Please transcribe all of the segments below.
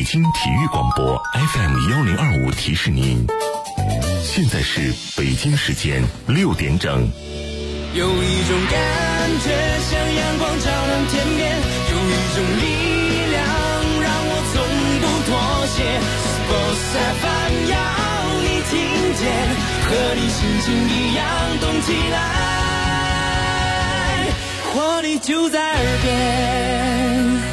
北京体育广播 FM1025提示您，现在是北京时间6点整。 有一种感觉像阳光照亮天边，有一种力量让我从不妥协。Sports FM 要你听见，和你心情一样动起来，活力就在耳边。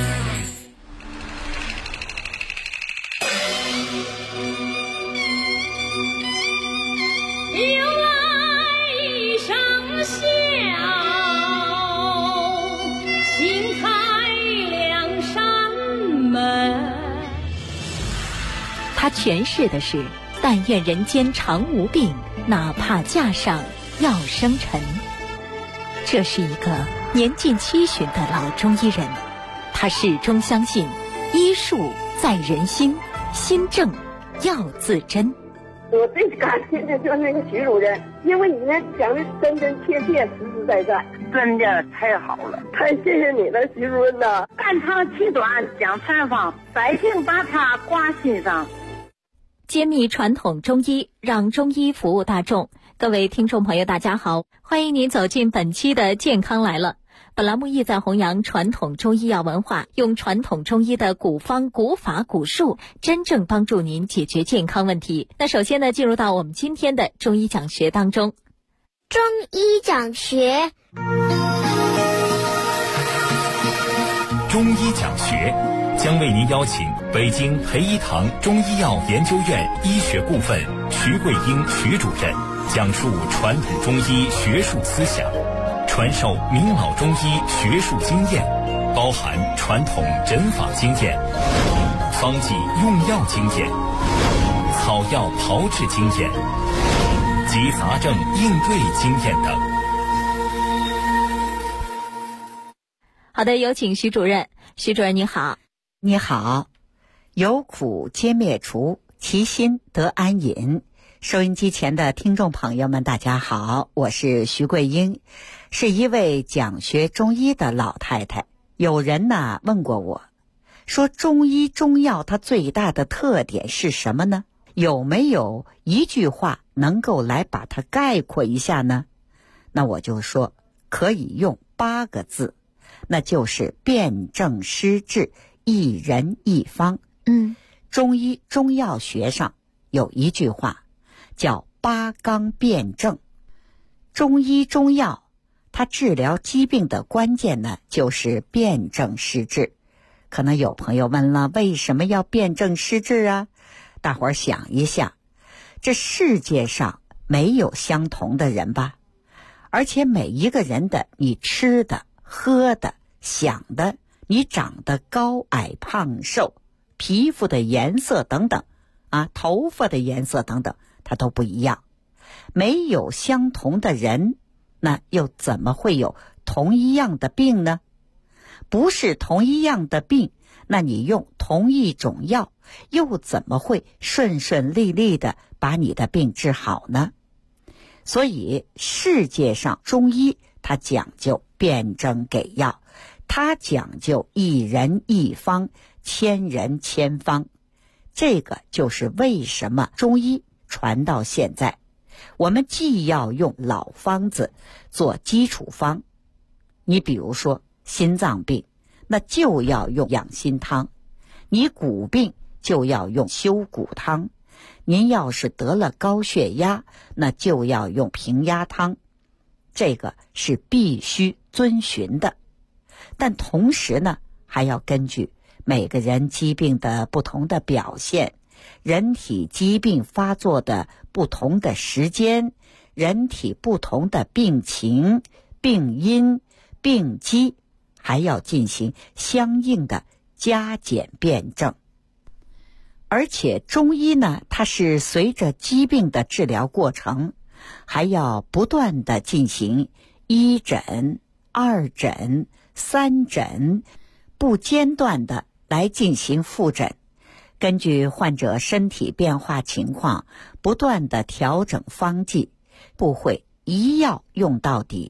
他诠释的是但愿人间常无病，哪怕架上要生尘。这是一个年近70的老中医人，他始终相信医术在人心，心正要自珍。 我最感谢的就是那个徐主任，因为你呢讲的真真切切、实实在在， 真的太好了， 太谢谢你了，徐主任呐！ 肝长气短讲禅方，百姓把它挂心上。 揭秘传统中医，让中医服务大众。各位听众朋友大家好，欢迎您走进本期的健康来了。本栏目意在弘扬传统中医药文化，用传统中医的古方古法古术，真正帮助您解决健康问题。那首先呢，进入到我们今天的中医讲学当中。 中医讲学， 中医讲学将为您邀请北京培一堂中医药研究院医学部分徐桂英徐主任讲述传统中医学术思想，传授名老中医学术经验，包含传统诊法经验、方剂用药经验、草药炮制经验及杂症应对经验等。 好的，有请徐主任。徐主任你好。 你好，有苦皆灭除，其心得安隐。收音机前的听众朋友们大家好，我是徐桂英，是一位讲学中医的老太太。有人呢问过我，说中医中药它最大的特点是什么呢？有没有一句话能够来把它概括一下呢？那我就说可以用8个字，那就是辨证施治，一人一方。中医中药学上有一句话叫8纲辨证。中医中药它治疗疾病的关键呢，就是辨证施治。可能有朋友问了，为什么要辨证施治啊？大伙儿想一下，这世界上没有相同的人吧？而且每一个人的你吃的、喝的、想的，你长得高矮胖瘦，皮肤的颜色等等头发的颜色等等，它都不一样。没有相同的人，那又怎么会有同一样的病呢？不是同一样的病，那你用同一种药，又怎么会顺顺利利的把你的病治好呢？所以世界上中医它讲究辨证给药，它讲究一人一方，千人千方。这个就是为什么中医传到现在，我们既要用老方子做基础方，你比如说心脏病，那就要用养心汤；你骨病就要用修骨汤；您要是得了高血压，那就要用平压汤。这个是必须遵循的。但同时呢，还要根据每个人疾病的不同的表现，人体疾病发作的不同的时间，人体不同的病情、病因、病机，还要进行相应的加减辨证。而且中医呢，它是随着疾病的治疗过程，还要不断的进行1诊、2诊、3诊，不间断的来进行复诊，根据患者身体变化情况，不断的调整方剂，不会一药用到底，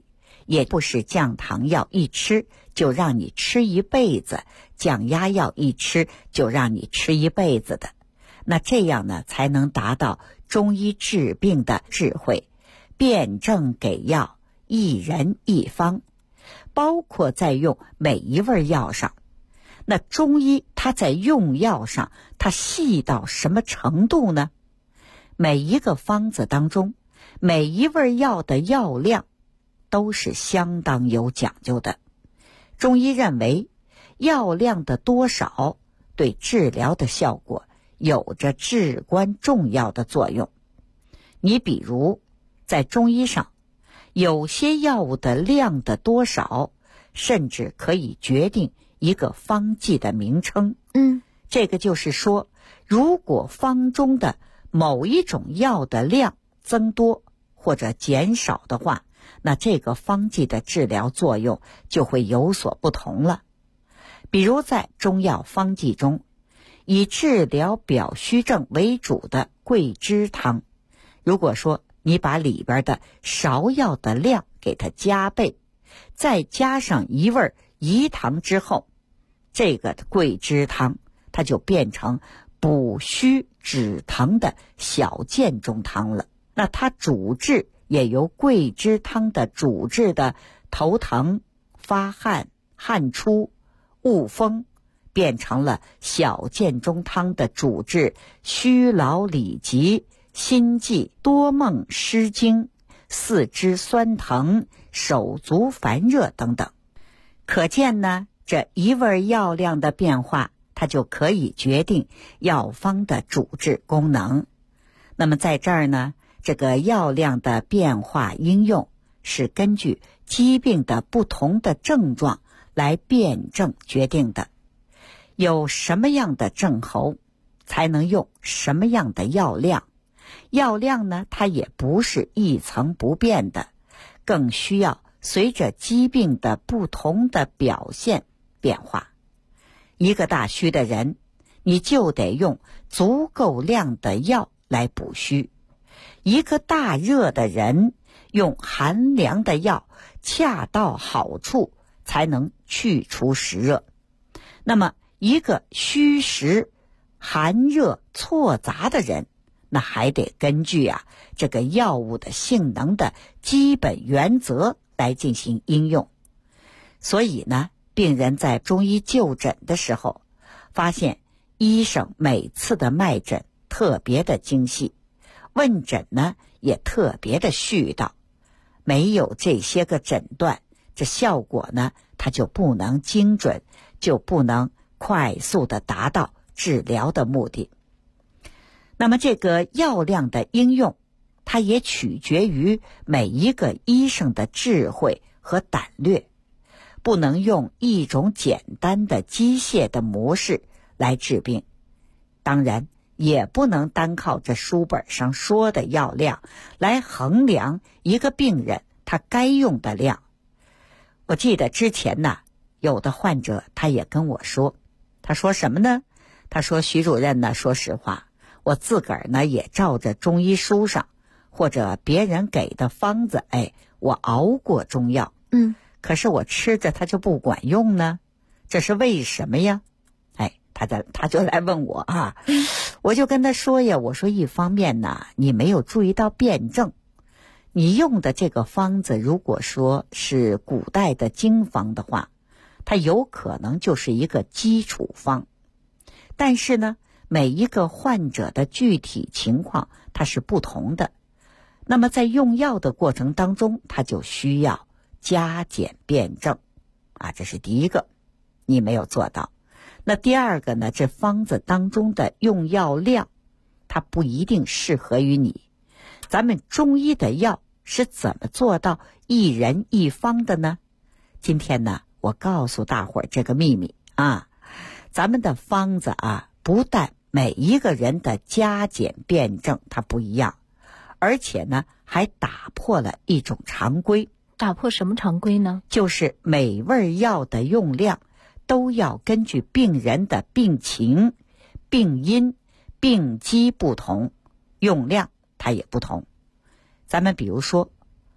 也不是降糖药一吃就让你吃一辈子，降压药一吃就让你吃一辈子的。那这样呢，才能达到中医治病的智慧，辨证给药，一人一方，包括在用每一味药上。那中医它在用药上，它细到什么程度呢？每一个方子当中，每一味药的药量都是相当有讲究的。中医认为，药量的多少对治疗的效果有着至关重要的作用。你比如，在中医上，有些药物的量的多少，甚至可以决定一个方剂的名称。这个就是说，如果方中的某一种药的量增多或者减少的话，那这个方剂的治疗作用就会有所不同了。比如在中药方剂中，以治疗表虚症为主的桂枝汤，如果说你把里边的芍药的量给它加倍，再加上一味饴糖之后，这个桂枝汤它就变成补虚止疼的小建中汤了。那它主治也由桂枝汤的主治的头疼、发汗、汗出、恶风，变成了小建中汤的主治虚劳里疾、心悸、多梦、失精、四肢酸疼、手足烦热等等。可见呢，这一味药量的变化，它就可以决定药方的主治功能。那么在这儿呢，这个药量的变化应用是根据疾病的不同的症状来辨证决定的。有什么样的症候才能用什么样的药量，药量呢，它也不是一成不变的，更需要随着疾病的不同的表现变化。一个大虚的人，你就得用足够量的药来补虚；一个大热的人，用寒凉的药恰到好处，才能去除实热。那么一个虚实寒热错杂的人，那还得根据这个药物的性能的基本原则来进行应用。所以呢，病人在中医就诊的时候，发现医生每次的脉诊特别的精细，问诊呢也特别的絮叨。没有这些个诊断，这效果呢它就不能精准，就不能快速的达到治疗的目的。那么这个药量的应用，它也取决于每一个医生的智慧和胆略，不能用一种简单的机械的模式来治病。当然也不能单靠这书本上说的药量来衡量一个病人他该用的量。我记得之前呢，有的患者他也跟我说，他说什么呢？他说，徐主任呢，说实话，我自个儿呢也照着中医书上或者别人给的方子，我熬过中药，可是我吃着它就不管用呢，这是为什么呀？他就来问我我就跟他说呀，我说一方面呢，你没有注意到辩证，你用的这个方子如果说是古代的经方的话，它有可能就是一个基础方，但是呢，每一个患者的具体情况它是不同的，那么在用药的过程当中，它就需要加减辩证这是第一个，你没有做到。那第二个呢，这方子当中的用药量，它不一定适合于你。咱们中医的药是怎么做到一人一方的呢？今天呢，我告诉大伙儿这个秘密咱们的方子不但每一个人的加减辩证它不一样，而且呢还打破了一种常规。 打破什么常规呢？就是每味药的用量都要根据病人的病情、病因、病机不同，用量它也不同。咱们比如说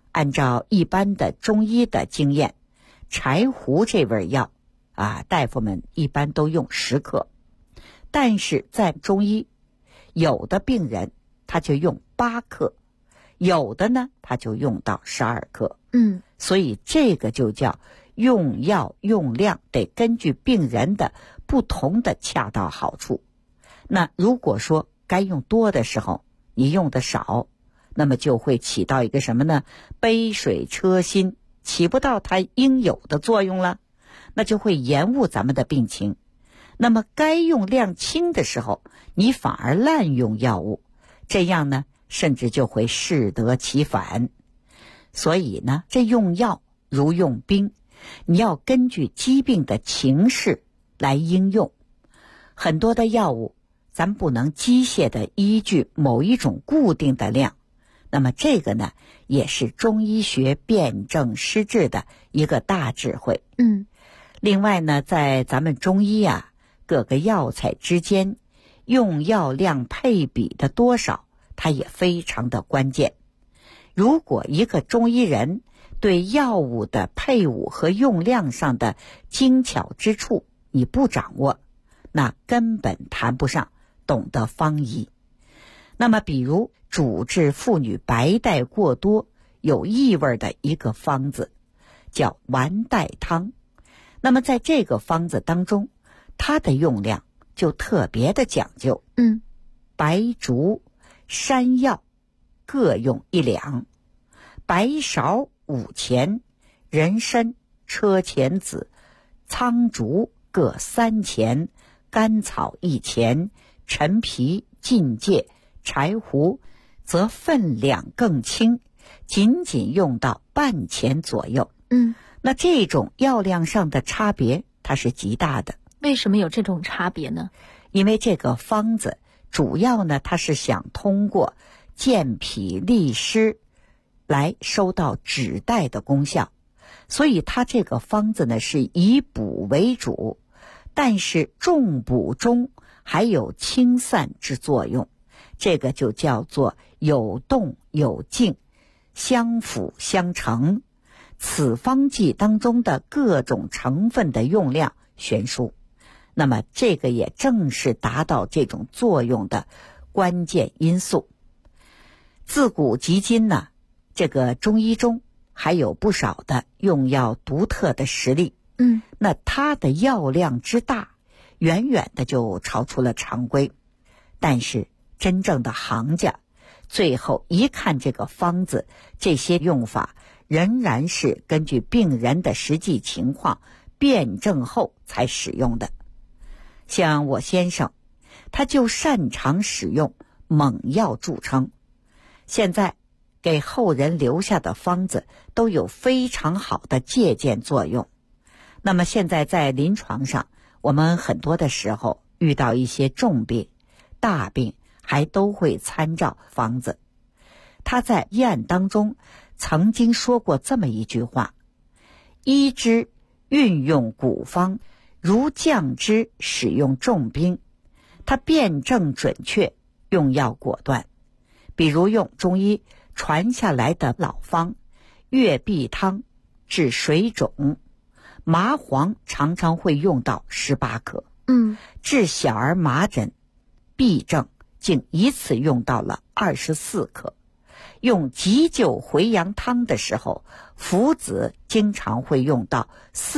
按照一般的中医的经验，柴胡这味药大夫们一般都用10克，但是在中医，有的病人他就用8克，有的呢他就用到12克。所以这个就叫用药用量得根据病人的不同的恰到好处。那如果说该用多的时候你用的少，那么就会起到一个什么呢？杯水车薪，起不到它应有的作用了，那就会延误咱们的病情。那么该用量轻的时候，你反而滥用药物，这样呢甚至就会适得其反。所以呢，这用药如用兵，你要根据疾病的情势来应用。很多的药物咱不能机械的依据某一种固定的量，那么这个呢也是中医学辨证施治的一个大智慧。另外呢，在咱们中医各个药材之间用药量配比的多少，它也非常的关键。如果一个中医人对药物的配伍和用量上的精巧之处你不掌握，那根本谈不上懂得方医。那么比如主治妇女白带过多有异味的一个方子叫丸带汤，那么在这个方子当中，它的用量就特别的讲究。白术、山药各用1两，白芍5钱，人参、车前子、苍术各3钱，甘草1钱，陈皮、荆芥、柴胡则分量更轻，仅仅用到半钱左右。那这种药量上的差别它是极大的。 为什么有这种差别呢？ 因为这个方子主要呢，它是想通过健脾利湿来收到止带的功效，所以它这个方子呢是以补为主，但是重补中还有清散之作用，这个就叫做有动有静，相辅相成。此方剂当中的各种成分的用量悬殊，那么这个也正是达到这种作用的关键因素。自古及今呢，这个中医中还有不少的用药独特的实例。那它的药量之大，远远的就超出了常规。但是真正的行家最后一看这个方子，这些用法仍然是根据病人的实际情况辩证后才使用的。像我先生，他就擅长使用猛药著称，现在给后人留下的方子都有非常好的借鉴作用。那么现在在临床上，我们很多的时候遇到一些重病、大病，还都会参照方子。他在医案当中曾经说过这么一句话：医之运用古方，如将之使用重兵。他辩证准确，用药果断。比如用中医传下来的老方，月碧汤治水肿，麻黄常常会用到18克。治小儿麻疹、痹症竟一次用到了24克。用急救回阳汤的时候，附子经常会用到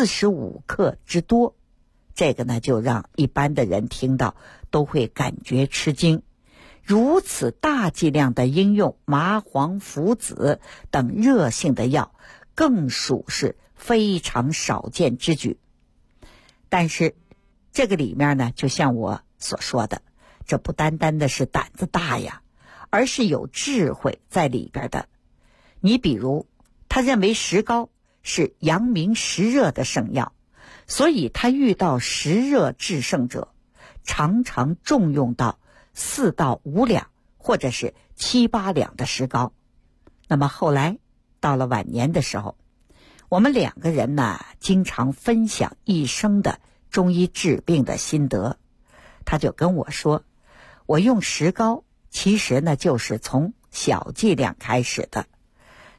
45克之多。这个呢，就让一般的人听到都会感觉吃惊。如此大剂量的应用麻黄、附子等热性的药，更属是非常少见之举。但是这个里面呢，就像我所说的，这不单单的是胆子大呀，而是有智慧在里边的。你比如他认为石膏是阳明实热的圣药，所以他遇到实热制胜者，常常重用到4到5两或者是7、8两的石膏。那么后来到了晚年的时候，我们2个人呢，经常分享一生的中医治病的心得。他就跟我说，我用石膏其实呢就是从小剂量开始的，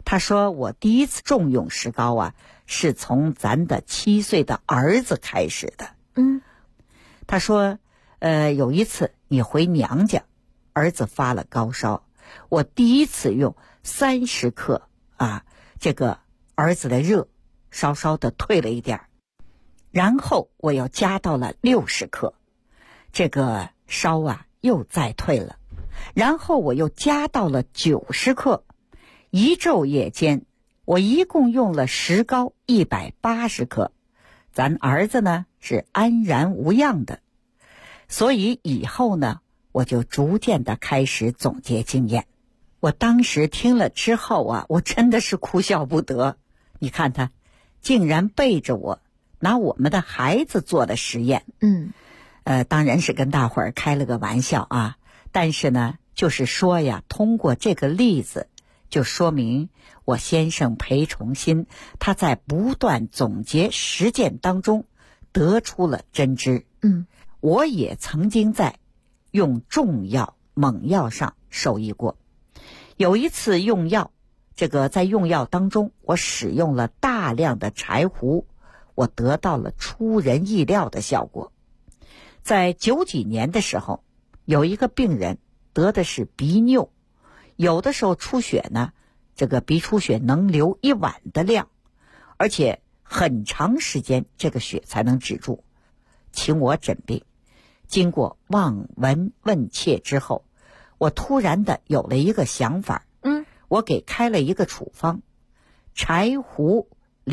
他说我第一次重用石膏啊，是从咱的7岁的儿子开始的。他说有一次你回娘家，儿子发了高烧，我第一次用30克啊，这个儿子的热稍稍的退了一点，然后我又加到了60克，这个烧啊又再退了，然后我又加到了90克，一昼夜间我一共用了石膏180克，咱儿子呢是安然无恙的。所以以后呢，我就逐渐的开始总结经验。我当时听了之后啊，我真的是哭笑不得。你看他竟然背着我拿我们的孩子做了实验。当然是跟大伙儿开了个玩笑啊，但是呢就是说呀，通过这个例子就说明我先生裴崇新他在不断总结实践当中得出了真知。我也曾经在用重药猛药上受益过。有一次用药，这个在用药当中我使用了大量的柴胡，我得到了出人意料的效果。在90几年的时候，有一个病人得的是鼻衄，有的时候出血呢，这个鼻出血能流1碗的量，而且很长时间这个血才能止住，请我诊病。经过望闻问切之后，我突然的有了一个想法。我给开了一个处方，柴胡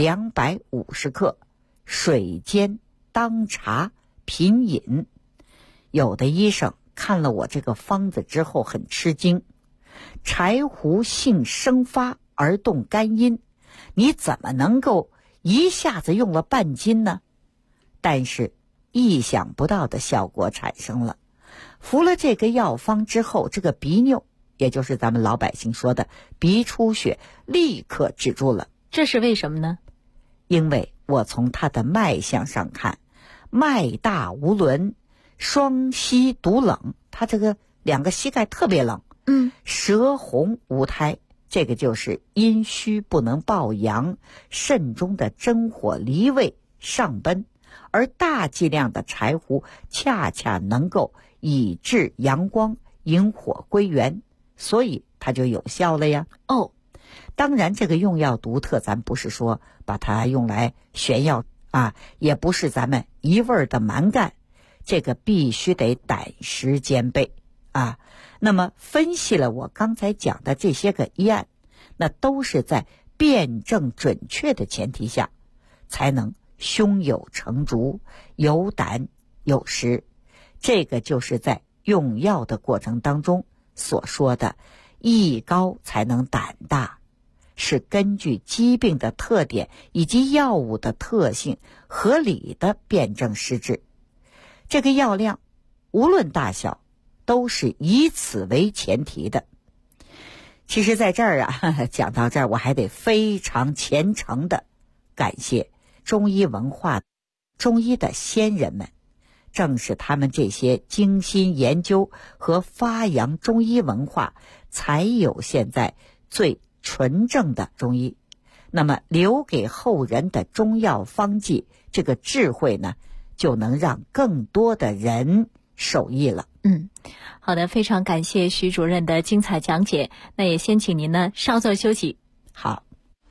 250克，水煎当茶品饮。有的医生看了我这个方子之后很吃惊，柴胡性生发而动肝阴，你怎么能够一下子用了半斤呢？但是意想不到的效果产生了。服了这个药方之后，这个鼻衄，也就是咱们老百姓说的鼻出血，立刻止住了。 这是为什么呢？ 因为我从他的脉象上看，脉大无伦，双膝独冷，他这个2个膝盖特别冷。舌红无苔，这个就是阴虚不能抱阳，肾中的真火离位上奔，而大剂量的柴胡恰恰能够以治阳光，引火归元，所以它就有效了呀。当然这个用药独特，咱不是说把它用来炫耀啊，也不是咱们一味的蛮干，这个必须得胆识兼备啊。那么分析了我刚才讲的这些个医案，那都是在辩证准确的前提下，才能胸有成竹，有胆有识。这个就是在用药的过程当中所说的艺高才能胆大，是根据疾病的特点以及药物的特性合理的辩证施治。这个药量无论大小都是以此为前提的。其实在这儿啊，讲到这儿我还得非常虔诚的感谢中医文化中医的先人们，正是他们这些精心研究和发扬中医文化，才有现在最纯正的中医。那么留给后人的中药方剂，这个智慧呢，就能让更多的人受益了。 好的，非常感谢徐主任的精彩讲解。那也先请您呢稍作休息。 好。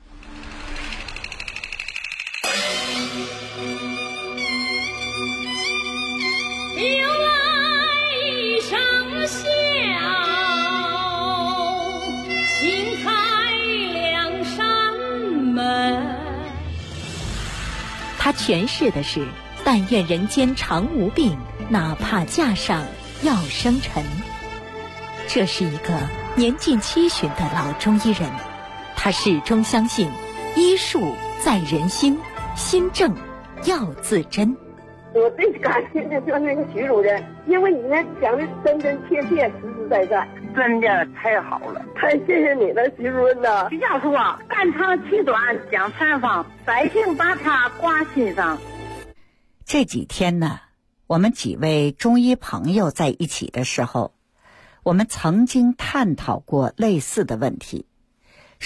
他诠释的是但愿人间常无病，哪怕架上要生尘。这是一个年近70的老中医人，他始终相信医术在人心，心正要自珍。 我最感谢的就是那个徐主任，因为你呢讲的真真切切，实实在在， 真的太好了， 太谢谢你了，徐主任呐。 徐教授啊，肝长气短讲禅方，百姓把它挂心上。 这几天呢，我们几位中医朋友在一起的时候，我们曾经探讨过类似的问题，说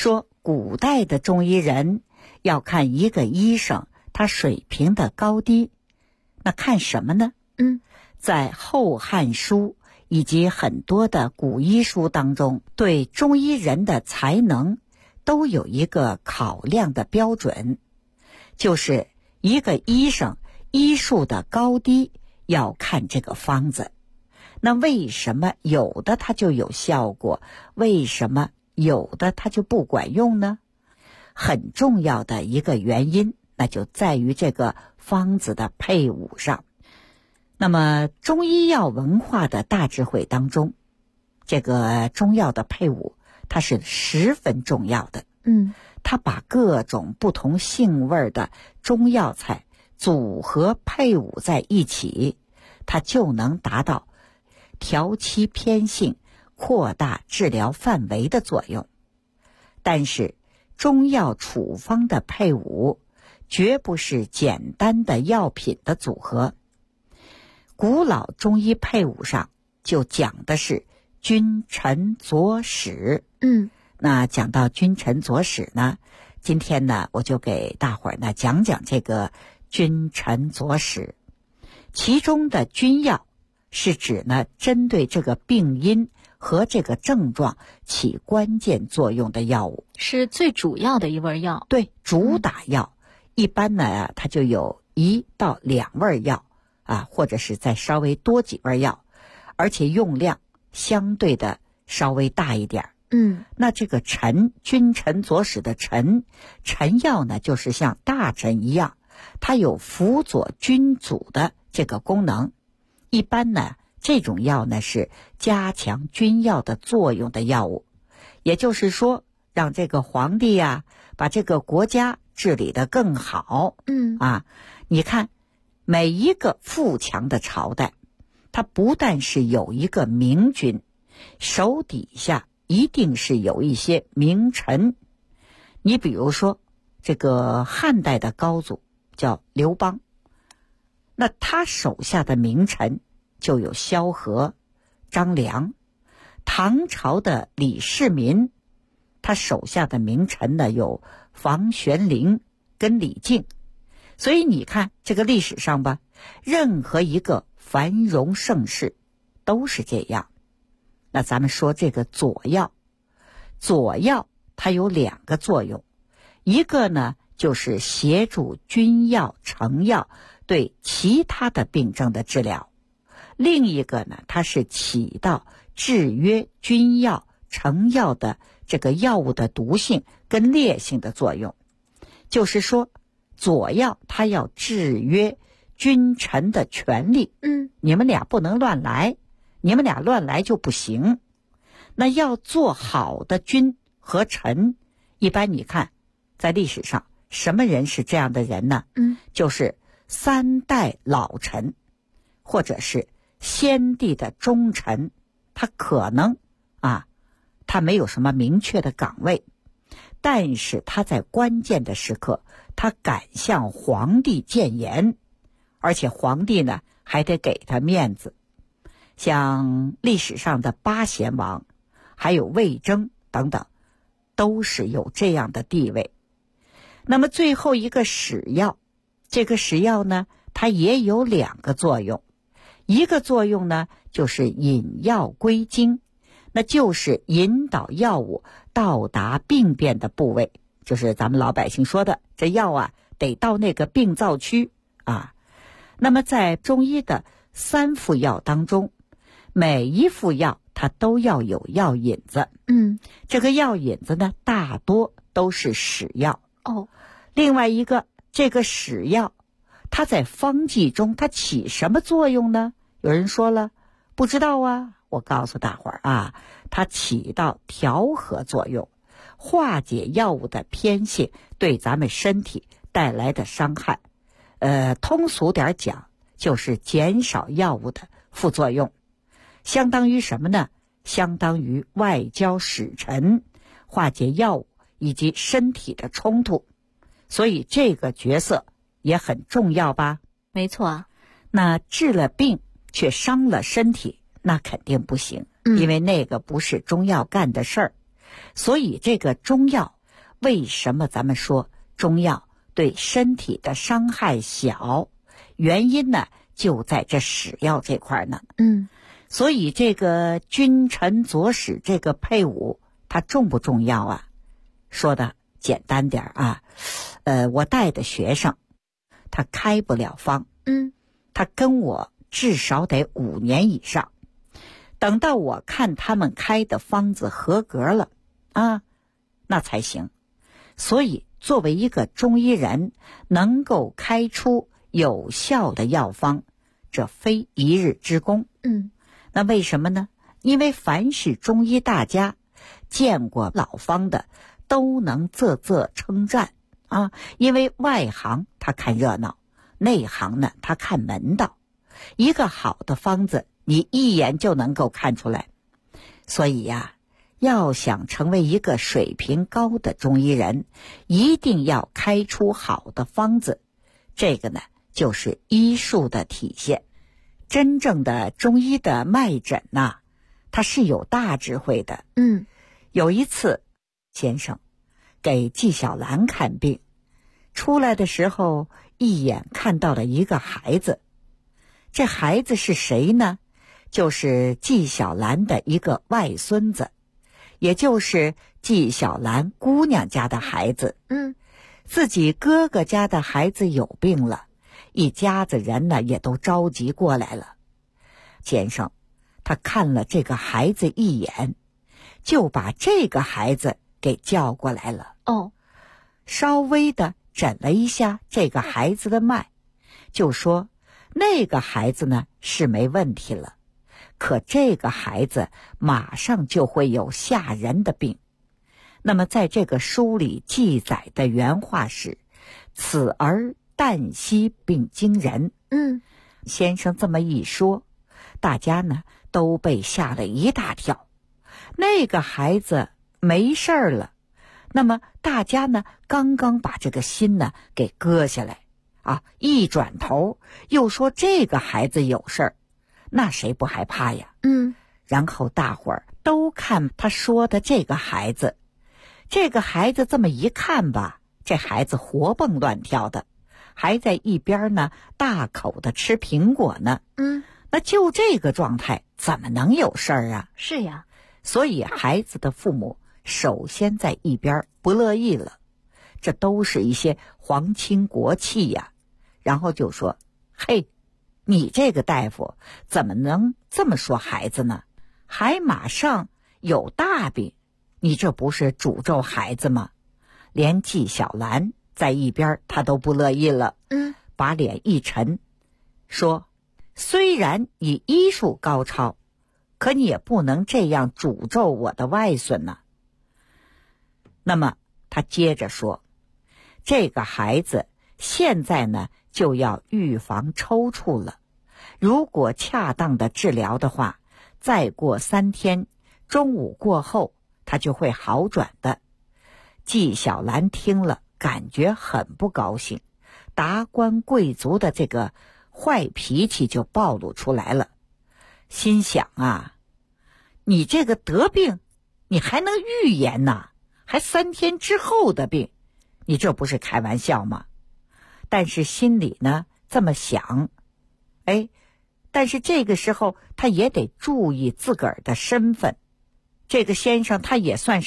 古代的中医人要看一个医生他水平的高低，那看什么呢？在《后汉书》以及很多的古医书当中，对中医人的才能都有一个考量的标准，就是一个医生医术的高低要看这个方子。那为什么有的它就有效果，为什么有的它就不管用呢？很重要的一个原因，那就在于这个方子的配伍上。那么中医药文化的大智慧当中，这个中药的配伍它是十分重要的。它把各种不同性味的中药材组合配伍在一起，它就能达到调期偏性、扩大治疗范围的作用。但是中药处方的配伍绝不是简单的药品的组合，古老中医配伍上就讲的是君臣佐使。那讲到君臣佐使呢，今天呢我就给大伙儿呢讲讲这个君臣佐使。其中的君药是指呢针对这个病因和这个症状起关键作用的药物， 是最主要的一味药。 对，主打药。一般呢它就有1到2味药啊，或者是再稍微多几味药，而且用量相对的稍微大一点。那这个君臣佐使的臣药呢，就是像大臣一样，它有辅佐君主的这个功能。一般呢这种药呢是加强君药的作用的药物，也就是说让这个皇帝呀把这个国家治理得更好。你看每一个富强的朝代，它不但是有一个明君，手底下一定是有一些名臣。你比如说这个汉代的高祖叫刘邦，那他手下的名臣就有萧何、张良。唐朝的李世民，他手下的名臣呢有房玄龄跟李靖。所以你看这个历史上吧，任何一个繁荣盛世都是这样。那咱们说这个佐药它有2个作用，一个呢就是协助君药成药对其他的病症的治疗，另一个呢它是起到制约君药成药的这个药物的毒性跟烈性的作用。就是说佐药它要制约君臣的权利，你们俩不能乱来，你们俩乱来就不行。那要做好的君和臣，一般你看在历史上什么人是这样的人呢？就是3代老臣，或者是先帝的忠臣。他可能他没有什么明确的岗位，但是他在关键的时刻他敢向皇帝谏言，而且皇帝呢还得给他面子。像历史上的8贤王还有魏征等等，都是有这样的地位。那么最后一个使药，这个使药呢它也有2个作用。一个作用呢就是引药归经，那就是引导药物到达病变的部位，就是咱们老百姓说的这药得到那个病灶区。那么在中医的3副药当中，每一副药它都要有药引子。这个药引子呢大多都是使药。另外一个，这个使药它在方剂中它起什么作用呢？有人说了不知道我告诉大伙儿它起到调和作用，化解药物的偏性对咱们身体带来的伤害。通俗点讲，就是减少药物的副作用。相当于什么呢？相当于外交使臣，化解药物以及身体的冲突。所以这个角色也很重要吧？ 没错。 那治了病却伤了身体，那肯定不行，因为那个不是中药干的事儿。所以这个中药为什么咱们说中药对身体的伤害小？原因呢就在这使药这块呢。所以这个君臣佐使这个配伍它重不重要啊？说的简单点啊，我带的学生他开不了方，他跟我至少得5年以上，等到我看他们开的方子合格了啊，那才行。所以作为一个中医人，能够开出有效的药方，这非一日之功。那为什么呢？因为凡是中医大家见过老方的，都能啧啧称赞啊。因为外行他看热闹，内行呢他看门道。一个好的方子，你一眼就能够看出来。所以呀，要想成为一个水平高的中医人，一定要开出好的方子。这个呢，就是医术的体现。真正的中医的脉诊呐，它是有大智慧的。有一次，先生给纪晓岚看病，出来的时候一眼看到了一个孩子。这孩子是谁呢？就是纪晓岚的一个外孙子，也就是纪晓岚姑娘家的孩子。自己哥哥家的孩子有病了，一家子人呢也都着急过来了。先生他看了这个孩子一眼，就把这个孩子给叫过来了。稍微的诊了一下这个孩子的脉，就说那个孩子呢是没问题了，可这个孩子马上就会有吓人的病。那么在这个书里记载的原话是，此儿旦夕病惊人。先生这么一说，大家呢都被吓了一大跳。那个孩子没事儿了，那么大家呢刚刚把这个心呢给割下来啊，一转头又说这个孩子有事儿，那谁不害怕呀？然后大伙儿都看他说的这个孩子。这个孩子这么一看吧，这孩子活蹦乱跳的，还在一边呢大口的吃苹果呢。那就这个状态怎么能有事儿啊？ 是呀。 所以孩子的父母首先在一边不乐意了，这都是一些皇亲国戚呀。然后就说，嘿，你这个大夫怎么能这么说孩子呢？还马上有大病，你这不是诅咒孩子吗？连纪晓岚在一边他都不乐意了，把脸一沉，说虽然你医术高超，可你也不能这样诅咒我的外孙呢。那么他接着说，这个孩子现在呢就要预防抽搐了，如果恰当的治疗的话，再过3天，中午过后他就会好转的。纪晓岚听了感觉很不高兴，达官贵族的这个坏脾气就暴露出来了，心想啊，你这个得病你还能预言呢？还3天之后的病，你这不是开玩笑吗？但是心里呢这么想，但是这个时候他也得注意自个儿的身份。这个先生他也算是